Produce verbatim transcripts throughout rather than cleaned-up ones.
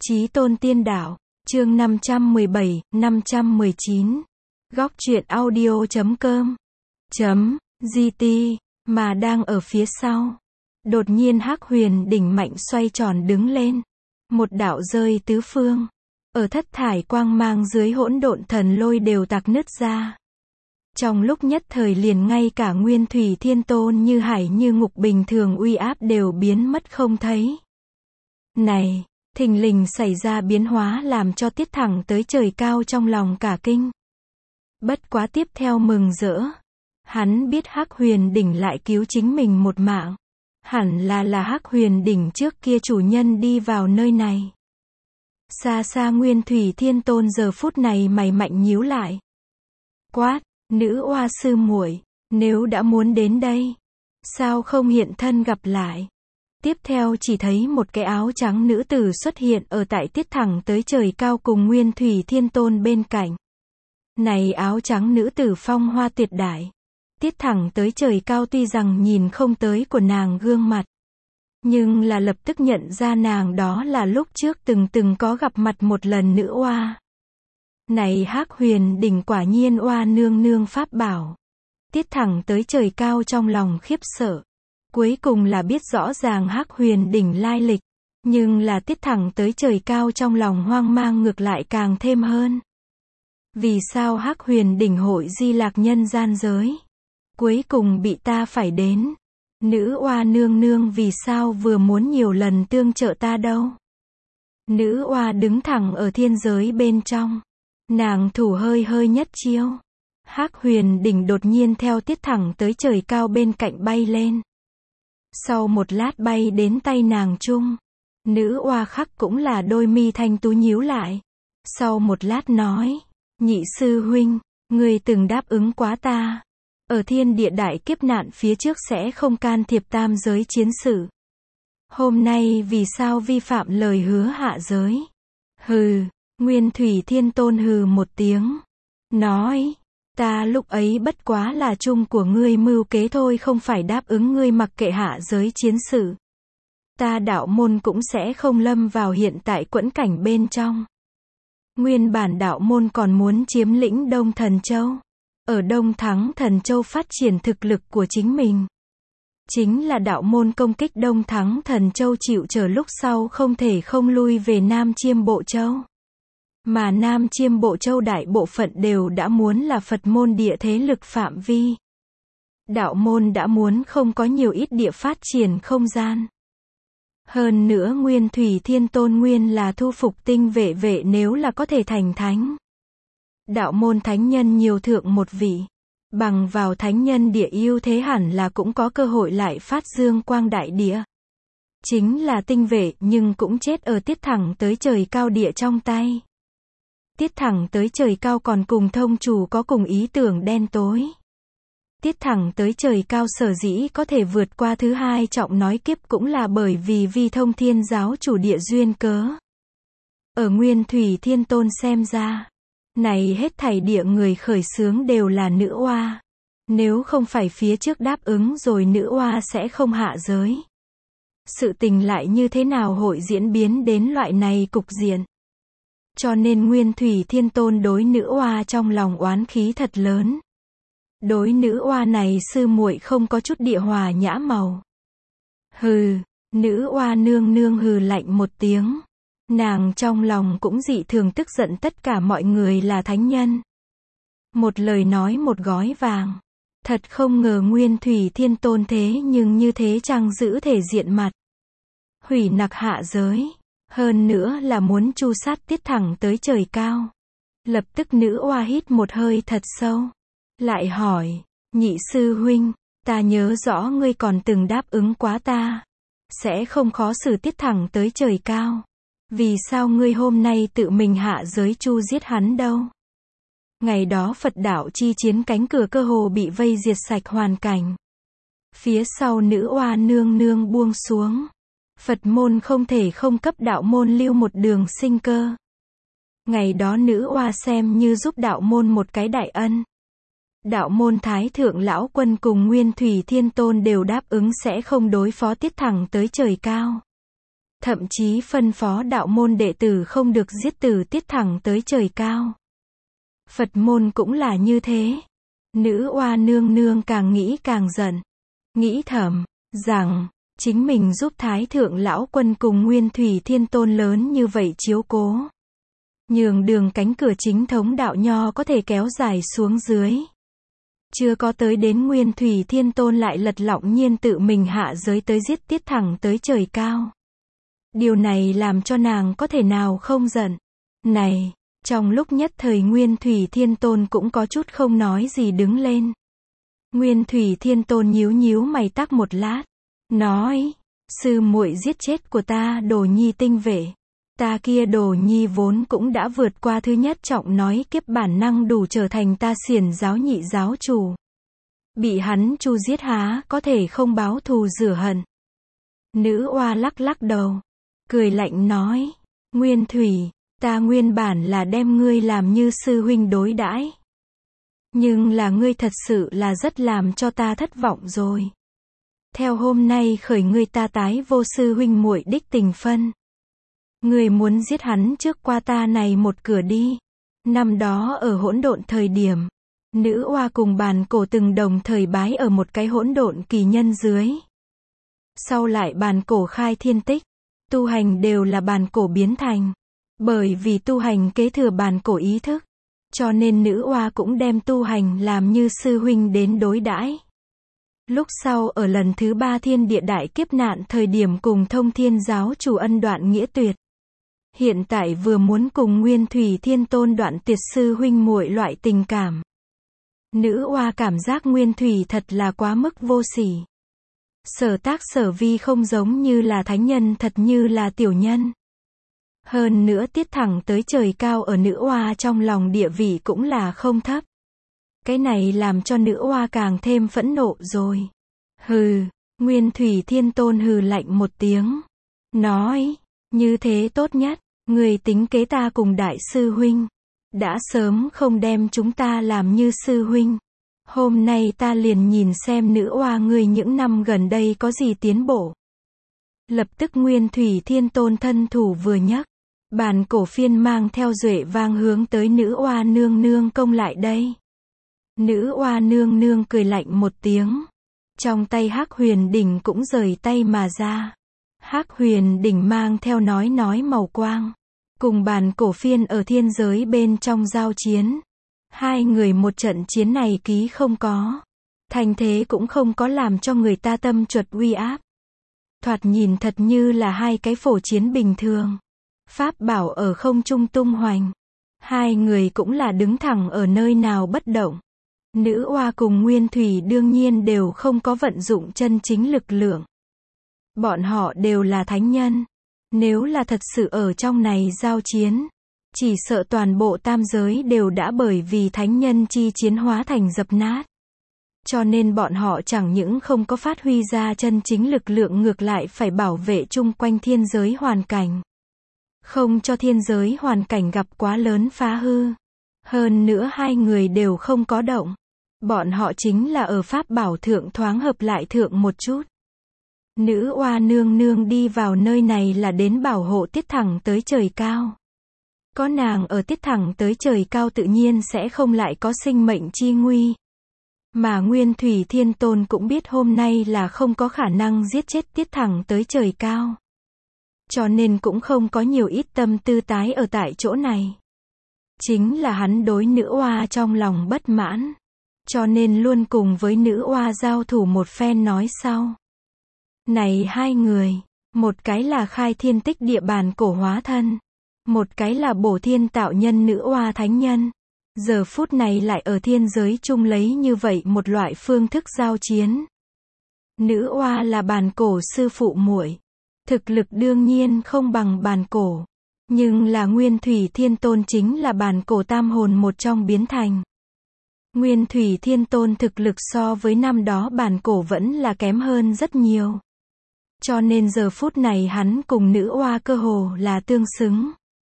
Chí Tôn Tiên Đạo, chương năm trăm mười bảy, năm trăm mười chín. Góc truyện audio chấm com chấm gt mà đang ở phía sau. Đột nhiên Hắc Huyền đỉnh mạnh xoay tròn đứng lên, một đạo rơi tứ phương, ở thất thải quang mang dưới hỗn độn thần lôi đều tạc nứt ra. Trong lúc nhất thời liền ngay cả Nguyên Thủy Thiên Tôn như hải như ngục bình thường uy áp đều biến mất không thấy. Này, thình lình xảy ra biến hóa làm cho Tiết Thẳng tới trời cao trong lòng cả kinh. Bất quá tiếp theo mừng rỡ. Hắn biết Hắc Huyền đỉnh lại cứu chính mình một mạng. Hẳn là là Hắc Huyền đỉnh trước kia chủ nhân đi vào nơi này. Xa xa Nguyên Thủy Thiên Tôn giờ phút này mày mạnh nhíu lại. Quát, nữ oa sư muội, nếu đã muốn đến đây, sao không hiện thân gặp lại? Tiếp theo chỉ thấy một cái áo trắng nữ tử xuất hiện ở tại Tiết Thẳng tới trời cao cùng Nguyên Thủy Thiên Tôn bên cạnh. Này áo trắng nữ tử phong hoa tuyệt đại. Tiết Thẳng tới trời cao tuy rằng nhìn không tới của nàng gương mặt, nhưng là lập tức nhận ra nàng đó là lúc trước từng từng có gặp mặt một lần nữ oa. Này Hắc Huyền đỉnh quả nhiên oa nương nương pháp bảo. Tiết Thẳng tới trời cao trong lòng khiếp sợ. Cuối cùng là biết rõ ràng Hắc Huyền đỉnh lai lịch, nhưng là Tiết Thẳng tới trời cao trong lòng hoang mang ngược lại càng thêm hơn. Vì sao Hắc Huyền đỉnh hội di lạc nhân gian giới, cuối cùng bị ta phải đến? Nữ oa nương nương vì sao vừa muốn nhiều lần tương trợ ta đâu? Nữ oa đứng thẳng ở thiên giới bên trong, nàng thủ hơi hơi nhất chiêu. Hắc Huyền đỉnh đột nhiên theo Tiết Thẳng tới trời cao bên cạnh bay lên. Sau một lát bay đến tay nàng chung, nữ oa khắc cũng là đôi mi thanh tú nhíu lại. Sau một lát nói, nhị sư huynh, ngươi từng đáp ứng quá ta, ở thiên địa đại kiếp nạn phía trước sẽ không can thiệp tam giới chiến sự. Hôm nay vì sao vi phạm lời hứa hạ giới? Hừ, Nguyên Thủy Thiên Tôn hừ một tiếng, nói, ta lúc ấy bất quá là chung của ngươi mưu kế thôi, không phải đáp ứng ngươi mặc kệ hạ giới chiến sự. Ta đạo môn cũng sẽ không lâm vào hiện tại quẫn cảnh bên trong. Nguyên bản đạo môn còn muốn chiếm lĩnh Đông Thần Châu, ở Đông Thắng Thần Châu phát triển thực lực của chính mình. Chính là đạo môn công kích Đông Thắng Thần Châu chịu trở lúc sau không thể không lui về Nam Chiêm Bộ Châu. Mà Nam Chiêm Bộ Châu đại bộ phận đều đã muốn là Phật môn địa thế lực phạm vi. Đạo môn đã muốn không có nhiều ít địa phát triển không gian. Hơn nữa Nguyên Thủy Thiên Tôn nguyên là thu phục tinh vệ vệ nếu là có thể thành thánh. Đạo môn thánh nhân nhiều thượng một vị. Bằng vào thánh nhân địa ưu thế hẳn là cũng có cơ hội lại phát dương quang đại địa. Chính là tinh vệ nhưng cũng chết ở Tiết Thẳng tới trời cao địa trong tay. Tiết Thẳng tới trời cao còn cùng thông chủ có cùng ý tưởng đen tối. Tiết Thẳng tới trời cao sở dĩ có thể vượt qua thứ hai trọng nói kiếp cũng là bởi vì vi thông thiên giáo chủ địa duyên cớ. Ở Nguyên Thủy Thiên Tôn xem ra, này hết thảy địa người khởi xướng đều là nữ oa. Nếu không phải phía trước đáp ứng rồi nữ oa sẽ không hạ giới. Sự tình lại như thế nào hội diễn biến đến loại này cục diện. Cho nên Nguyên Thủy Thiên Tôn đối nữ oa trong lòng oán khí thật lớn. Đối nữ oa này sư muội không có chút địa hòa nhã màu. Hừ, nữ oa nương nương hừ lạnh một tiếng. Nàng trong lòng cũng dị thường tức giận tất cả mọi người là thánh nhân. Một lời nói một gói vàng. Thật không ngờ Nguyên Thủy Thiên Tôn thế nhưng như thế chẳng giữ thể diện mặt. Hủy nặc hạ giới. Hơn nữa là muốn chu sát Tiết Thẳng tới trời cao. Lập tức nữ oa hít một hơi thật sâu. Lại hỏi, nhị sư huynh, ta nhớ rõ ngươi còn từng đáp ứng quá ta. Sẽ không khó xử Tiết Thẳng tới trời cao. Vì sao ngươi hôm nay tự mình hạ giới chu giết hắn đâu? Ngày đó Phật đạo chi chiến cánh cửa cơ hồ bị vây diệt sạch hoàn cảnh. Phía sau nữ oa nương nương buông xuống. Phật môn không thể không cấp đạo môn lưu một đường sinh cơ. Ngày đó nữ oa xem như giúp đạo môn một cái đại ân. Đạo môn Thái Thượng Lão Quân cùng Nguyên Thủy Thiên Tôn đều đáp ứng sẽ không đối phó Tiết Thẳng tới trời cao. Thậm chí phân phó đạo môn đệ tử không được giết tử tiết thẳng tới trời cao. Phật môn cũng là như thế. Nữ oa nương nương càng nghĩ càng giận. Nghĩ thầm, rằng, chính mình giúp Thái Thượng Lão Quân cùng Nguyên Thủy Thiên Tôn lớn như vậy chiếu cố. Nhường đường cánh cửa chính thống đạo nho có thể kéo dài xuống dưới. Chưa có tới đến Nguyên Thủy Thiên Tôn lại lật lọng nhiên tự mình hạ giới tới giết tiết thẳng tới trời cao. Điều này làm cho nàng có thể nào không giận. Này, trong lúc nhất thời Nguyên Thủy Thiên Tôn cũng có chút không nói gì đứng lên. Nguyên Thủy Thiên Tôn nhíu nhíu mày tắc một lát. Nói, sư muội giết chết của ta Đồ Nhi tinh vệ. Ta kia Đồ Nhi vốn cũng đã vượt qua thứ nhất trọng nói kiếp bản năng đủ trở thành ta xiển giáo nhị giáo chủ. Bị hắn chu giết há, có thể không báo thù rửa hận. Nữ oa lắc lắc đầu. Cười lạnh nói, Nguyên Thủy, ta nguyên bản là đem ngươi làm như sư huynh đối đãi. Nhưng là ngươi thật sự là rất làm cho ta thất vọng rồi. Theo hôm nay khởi ngươi ta tái vô sư huynh muội đích tình phân. Ngươi muốn giết hắn trước qua ta này một cửa đi. Năm đó ở hỗn độn thời điểm, nữ oa cùng bàn cổ từng đồng thời bái ở một cái hỗn độn kỳ nhân dưới. Sau lại bàn cổ khai thiên tích, tu hành đều là bàn cổ biến thành. Bởi vì tu hành kế thừa bàn cổ ý thức, cho nên nữ oa cũng đem tu hành làm như sư huynh đến đối đãi. Lúc sau ở lần thứ ba thiên địa đại kiếp nạn thời điểm cùng thông thiên giáo chủ ân đoạn nghĩa tuyệt. Hiện tại vừa muốn cùng Nguyên Thủy Thiên Tôn đoạn tuyệt sư huynh muội loại tình cảm. Nữ oa cảm giác Nguyên Thủy thật là quá mức vô sỉ. Sở tác sở vi không giống như là thánh nhân, thật như là tiểu nhân. Hơn nữa tiết thẳng tới trời cao ở nữ oa trong lòng địa vị cũng là không thấp. Cái này làm cho nữ oa càng thêm phẫn nộ rồi. Hừ, Nguyên Thủy Thiên Tôn hừ lạnh một tiếng. Nói, như thế tốt nhất, người tính kế ta cùng đại sư huynh. Đã sớm không đem chúng ta làm như sư huynh. Hôm nay ta liền nhìn xem nữ oa ngươi những năm gần đây có gì tiến bộ. Lập tức Nguyên Thủy Thiên Tôn thân thủ vừa nhấc. Bàn cổ phiên mang theo duệ vang hướng tới nữ oa nương nương công lại đây. Nữ oa nương nương cười lạnh một tiếng. Trong tay Hắc Huyền đỉnh cũng rời tay mà ra. Hắc Huyền đỉnh mang theo nói nói màu quang. Cùng bàn cổ phiên ở thiên giới bên trong giao chiến. Hai người một trận chiến này ký không có. Thành thế cũng không có làm cho người ta tâm chuột uy áp. Thoạt nhìn thật như là hai cái phổ chiến bình thường. Pháp bảo ở không trung tung hoành. Hai người cũng là đứng thẳng ở nơi nào bất động. Nữ oa cùng Nguyên Thủy đương nhiên đều không có vận dụng chân chính lực lượng. Bọn họ đều là thánh nhân. Nếu là thật sự ở trong này giao chiến, chỉ sợ toàn bộ tam giới đều đã bởi vì thánh nhân chi chiến hóa thành dập nát. Cho nên bọn họ chẳng những không có phát huy ra chân chính lực lượng, ngược lại phải bảo vệ chung quanh thiên giới hoàn cảnh. Không cho thiên giới hoàn cảnh gặp quá lớn phá hư. Hơn nữa hai người đều không có động. Bọn họ chính là ở pháp bảo thượng thoáng hợp lại thượng một chút. Nữ oa nương nương đi vào nơi này là đến bảo hộ tiết thẳng tới trời cao. Có nàng ở tiết thẳng tới trời cao tự nhiên sẽ không lại có sinh mệnh chi nguy. Mà Nguyên Thủy Thiên Tôn cũng biết hôm nay là không có khả năng giết chết tiết thẳng tới trời cao. Cho nên cũng không có nhiều ít tâm tư tái ở tại chỗ này. Chính là hắn đối nữ oa trong lòng bất mãn. Cho nên luôn cùng với nữ oa giao thủ một phen nói sau. Này hai người, một cái là khai thiên tích địa bàn cổ hóa thân. Một cái là bổ thiên tạo nhân nữ oa thánh nhân. Giờ phút này lại ở thiên giới chung lấy như vậy một loại phương thức giao chiến. Nữ oa là bàn cổ sư phụ muội. Thực lực đương nhiên không bằng bàn cổ. Nhưng là Nguyên Thủy Thiên Tôn chính là bàn cổ tam hồn một trong biến thành. Nguyên Thủy Thiên Tôn thực lực so với năm đó bàn cổ vẫn là kém hơn rất nhiều. Cho nên giờ phút này hắn cùng nữ oa cơ hồ là tương xứng.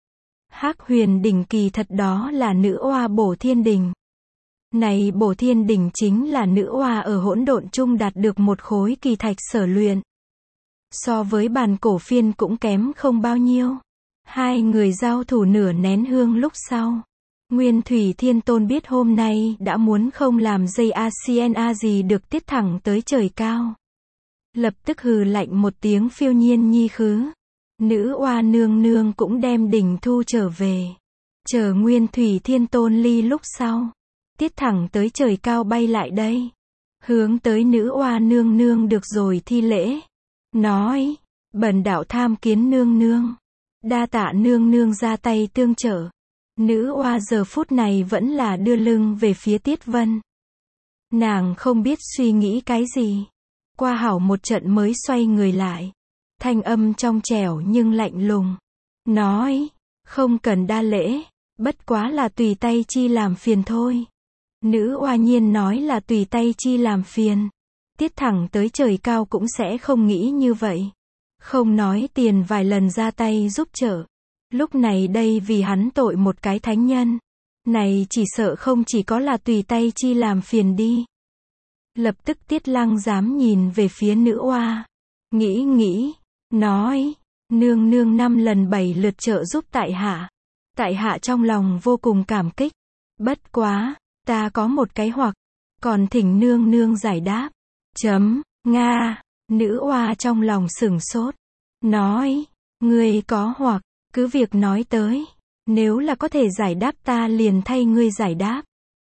Hắc Huyền đỉnh kỳ thật đó là nữ oa bổ thiên đỉnh. Này bổ thiên đỉnh chính là nữ oa ở hỗn độn chung đạt được một khối kỳ thạch sở luyện. So với bàn cổ phiên cũng kém không bao nhiêu. Hai người giao thủ nửa nén hương lúc sau. Nguyên Thủy Thiên Tôn biết hôm nay đã muốn không làm dây a xê en a gì được, tiết thẳng tới trời cao. Lập tức hừ lạnh một tiếng phiêu nhiên nhi khứ. Nữ oa nương nương cũng đem đỉnh thu trở về. Chờ Nguyên Thủy Thiên Tôn ly lúc sau. Tiết thẳng tới trời cao bay lại đây. Hướng tới nữ oa nương nương được rồi thi lễ. Nói, bần đạo tham kiến nương nương. Đa tạ nương nương ra tay tương trợ. Nữ oa giờ phút này vẫn là đưa lưng về phía Tiết Vân. Nàng không biết suy nghĩ cái gì. Qua hảo một trận mới xoay người lại. Thanh âm trong trẻo nhưng lạnh lùng. Nói, không cần đa lễ, bất quá là tùy tay chi làm phiền thôi. Nữ oa nhiên nói là tùy tay chi làm phiền. Tiết thẳng tới trời cao cũng sẽ không nghĩ như vậy. Không nói tiền vài lần ra tay giúp trợ. Lúc này đây vì hắn tội một cái thánh nhân. Này chỉ sợ không chỉ có là tùy tay chi làm phiền đi. Lập tức Tiết Lăng dám nhìn về phía nữ oa. Nghĩ nghĩ, nói, nương nương năm lần bảy lượt trợ giúp tại hạ. Tại hạ trong lòng vô cùng cảm kích. Bất quá, ta có một cái hoặc, còn thỉnh nương nương giải đáp. Chấm, Nga, nữ oa trong lòng sửng sốt. Nói, ngươi có hoặc, cứ việc nói tới. Nếu là có thể giải đáp ta liền thay ngươi giải đáp.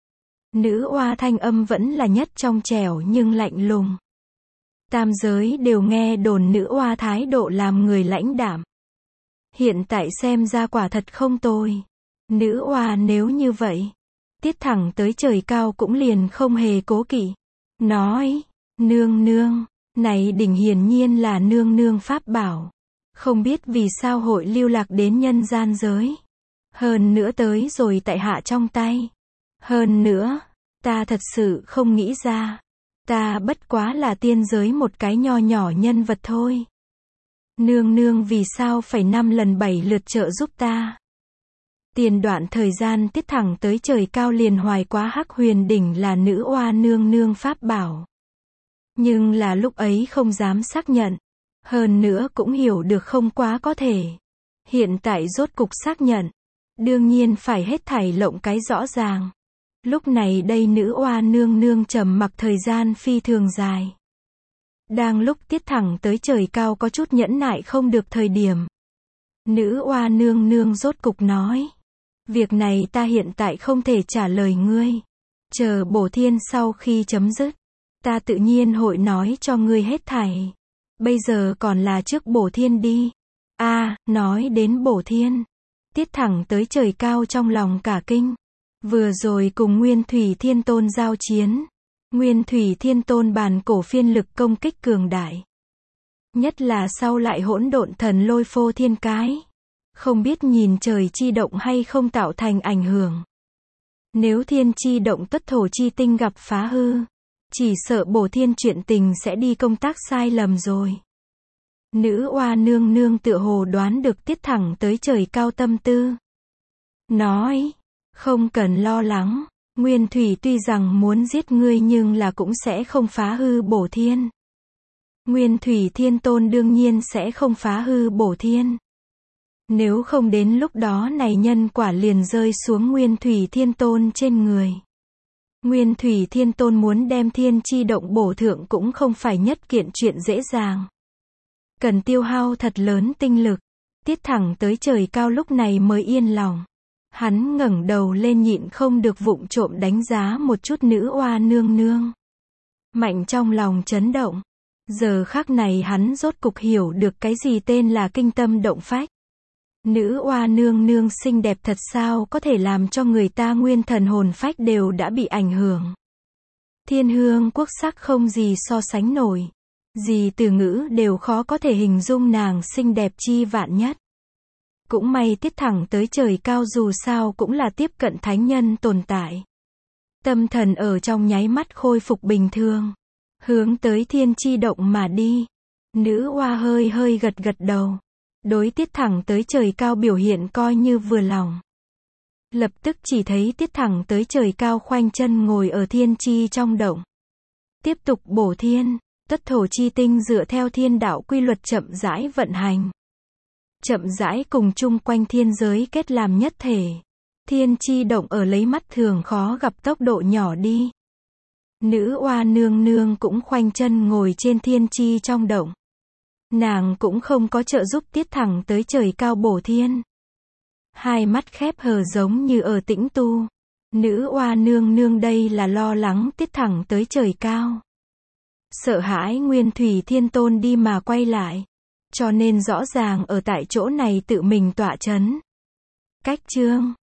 Nữ oa thanh âm vẫn là nhất trong trẻo nhưng lạnh lùng. Tam giới đều nghe đồn nữ oa thái độ làm người lãnh đạm. Hiện tại xem ra quả thật không tồi. Nữ oa nếu như vậy, tiết thẳng tới trời cao cũng liền không hề cố kỵ. Nói, nương nương, này đỉnh hiển nhiên là nương nương pháp bảo. Không biết vì sao hội lưu lạc đến nhân gian giới. Hơn nữa tới rồi tại hạ trong tay. Hơn nữa, ta thật sự không nghĩ ra. Ta bất quá là tiên giới một cái nho nhỏ nhân vật thôi. Nương nương vì sao phải năm lần bảy lượt trợ giúp ta. Tiền đoạn thời gian tiết thẳng tới trời cao liền hoài quá hắc huyền đỉnh là nữ oa nương nương pháp bảo. Nhưng là lúc ấy không dám xác nhận. Hơn nữa cũng hiểu được không quá có thể. Hiện tại rốt cục xác nhận. Đương nhiên phải hết thảy lộng cái rõ ràng. Lúc này đây nữ oa nương nương trầm mặc thời gian phi thường dài. Đang lúc tiết thẳng tới trời cao có chút nhẫn nại không được thời điểm. Nữ oa nương nương rốt cục nói. Việc này ta hiện tại không thể trả lời ngươi. Chờ bổ thiên sau khi chấm dứt. Ta tự nhiên hội nói cho ngươi hết thảy. Bây giờ còn là trước bổ thiên đi. A, à, nói đến bổ thiên. Tiết thẳng tới trời cao trong lòng cả kinh. Vừa rồi cùng Nguyên Thủy Thiên Tôn giao chiến. Nguyên Thủy Thiên Tôn bàn cổ phiên lực công kích cường đại. Nhất là sau lại hỗn độn thần lôi phô thiên cái. Không biết nhìn trời chi động hay không tạo thành ảnh hưởng. Nếu thiên chi động tất thổ chi tinh gặp phá hư. Chỉ sợ bổ thiên chuyện tình sẽ đi công tác sai lầm rồi. Nữ oa nương nương tựa hồ đoán được tiết thẳng tới trời cao tâm tư. Nói, không cần lo lắng, Nguyên Thủy tuy rằng muốn giết ngươi nhưng là cũng sẽ không phá hư bổ thiên. Nguyên Thủy Thiên Tôn đương nhiên sẽ không phá hư bổ thiên. Nếu không đến lúc đó này nhân quả liền rơi xuống Nguyên Thủy Thiên Tôn trên người. Nguyên Thủy Thiên Tôn muốn đem thiên chi động bổ thượng cũng không phải nhất kiện chuyện dễ dàng. Cần tiêu hao thật lớn tinh lực. Tiết thẳng tới trời cao lúc này mới yên lòng. Hắn ngẩng đầu lên nhịn không được vụng trộm đánh giá một chút nữ oa nương nương. Mạnh trong lòng chấn động. Giờ khắc này hắn rốt cục hiểu được cái gì tên là kinh tâm động phách. Nữ oa nương nương xinh đẹp thật sao có thể làm cho người ta nguyên thần hồn phách đều đã bị ảnh hưởng. Thiên hương quốc sắc không gì so sánh nổi. Gì từ ngữ đều khó có thể hình dung nàng xinh đẹp chi vạn nhất. Cũng may tiết thẳng tới trời cao dù sao cũng là tiếp cận thánh nhân tồn tại. Tâm thần ở trong nháy mắt khôi phục bình thường. Hướng tới thiên chi động mà đi. Nữ oa hơi hơi gật gật đầu. Đối tiết thẳng tới trời cao biểu hiện coi như vừa lòng. Lập tức chỉ thấy tiết thẳng tới trời cao khoanh chân ngồi ở thiên chi trong động. Tiếp tục bổ thiên. Tất thổ chi tinh dựa theo thiên đạo quy luật chậm rãi vận hành. Chậm rãi cùng chung quanh thiên giới kết làm nhất thể. Thiên chi động ở lấy mắt thường khó gặp tốc độ nhỏ đi. Nữ oa nương nương cũng khoanh chân ngồi trên thiên chi trong động. Nàng cũng không có trợ giúp tiết thẳng tới trời cao bổ thiên. Hai mắt khép hờ giống như ở tĩnh tu. Nữ oa nương nương đây là lo lắng tiết thẳng tới trời cao. Sợ hãi Nguyên Thủy Thiên Tôn đi mà quay lại. Cho nên rõ ràng ở tại chỗ này tự mình tọa chấn. Cách chương